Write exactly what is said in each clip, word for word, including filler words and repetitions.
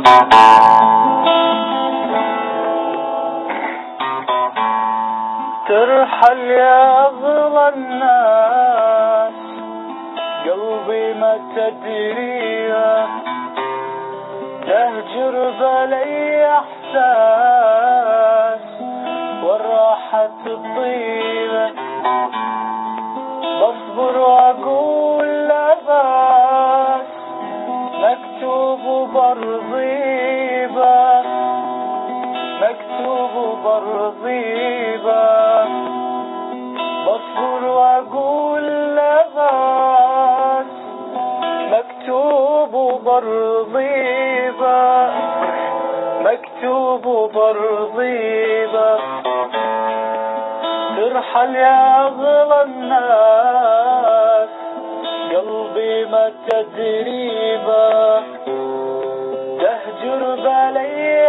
ترحل يا أغلى الناس، قلبي ما تدريه، تهجر بلي إحساس والراحة الطيبة، بصبر وأقول لا بأس، مكتوب برضيبة، مكتوب برضيبة، بصبر وأقول لا بأس، مكتوب برضيبة، مكتوب برضيبة. ترحل يا أغلى الناس، قلبي ما تدريبه، تهجر بلي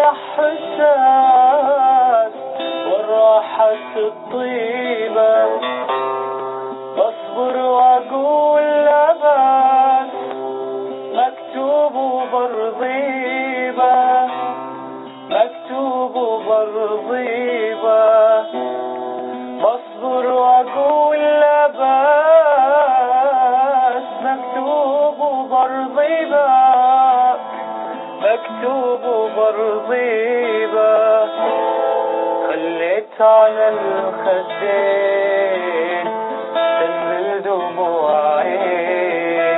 إحساس والراحة الطيبة، بصبر وأقول لا بأس، مكتوب برضيبة، مكتوب برضيبة، بصبر وأقول لا بأس، مكتوب برضيبة، مكتوب برضيبة. خليت على الخدين تنزل دموعي،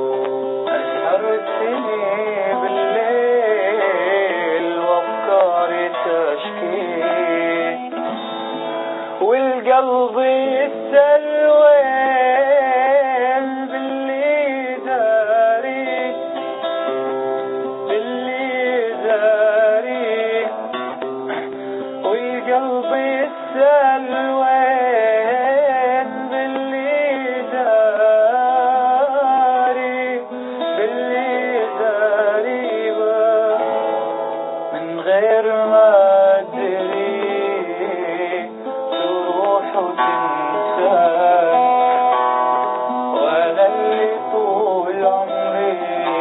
أسهرتني بالليل وأفكاري تشكي، والقلب يسأل وين باللي داري، باللي داري، والقلب يسأل وين باللي داري، باللي داري، من غير ما أدري تروح وتنساك، وأنا اللي طول عمري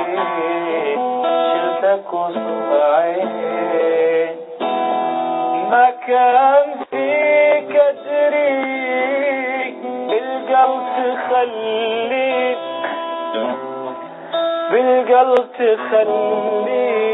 شلتك وسط عين، ما كان فيك أدري بالقلب تخلي، بالقلب تخلي